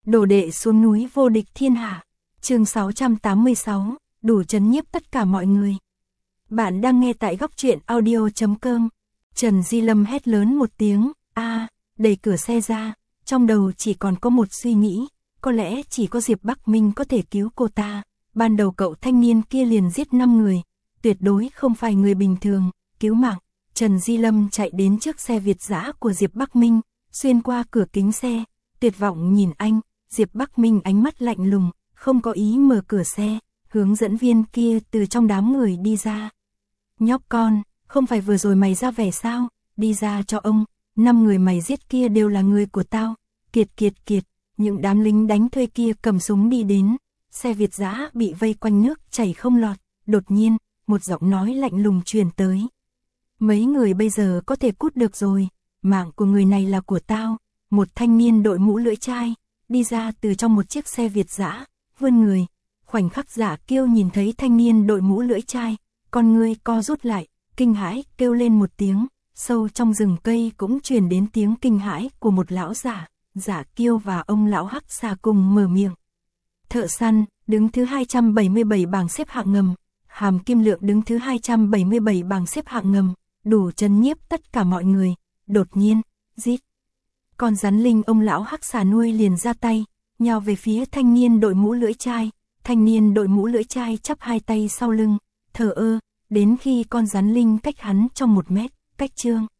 Đồ đệ xuống núi vô địch thiên hạ. Chương 686, đủ chấn nhiếp tất cả mọi người. Bạn đang nghe tại góc truyện audio.com. Trần Di Lâm hét lớn một tiếng, đẩy cửa xe ra, trong đầu chỉ còn có một suy nghĩ, có lẽ chỉ có Diệp Bắc Minh có thể cứu cô ta. Ban đầu cậu thanh niên kia liền giết 5 người, tuyệt đối không phải người bình thường, cứu mạng. Trần Di Lâm chạy đến trước xe Việt dã của Diệp Bắc Minh, xuyên qua cửa kính xe, tuyệt vọng nhìn anh. Diệp Bắc Minh ánh mắt lạnh lùng, không có ý mở cửa xe, hướng dẫn viên kia từ trong đám người đi ra. Nhóc con, không phải vừa rồi mày ra vẻ sao, đi ra cho ông, 5 người mày giết kia đều là người của tao. Kiệt, những đám lính đánh thuê kia cầm súng đi đến, xe Việt dã bị vây quanh nước chảy không lọt. Đột nhiên, một giọng nói lạnh lùng truyền tới. Mấy người bây giờ có thể cút được rồi, mạng của người này là của tao. Một thanh niên đội mũ lưỡi chai đi ra từ trong một chiếc xe Việt dã, vươn người. Khoảnh khắc Giả Kiêu nhìn thấy thanh niên đội mũ lưỡi chai, con ngươi co rút lại, kinh hãi kêu lên một tiếng. Sâu trong rừng cây cũng truyền đến tiếng kinh hãi của một lão giả. Giả Kiêu và ông lão Hắc Xà cùng mở miệng. Thợ săn, đứng thứ 277 bảng xếp hạng ngầm. Hàm Kim Lượng đứng thứ 277 bảng xếp hạng ngầm, đủ chấn nhiếp tất cả mọi người. Đột nhiên, rít. Con rắn linh ông lão Hắc Xà nuôi liền ra tay, nhào về phía thanh niên đội mũ lưỡi chai. Thanh niên đội mũ lưỡi chai chắp hai tay sau lưng, thờ ơ, đến khi con rắn linh cách hắn trong 1 mét, cách chương.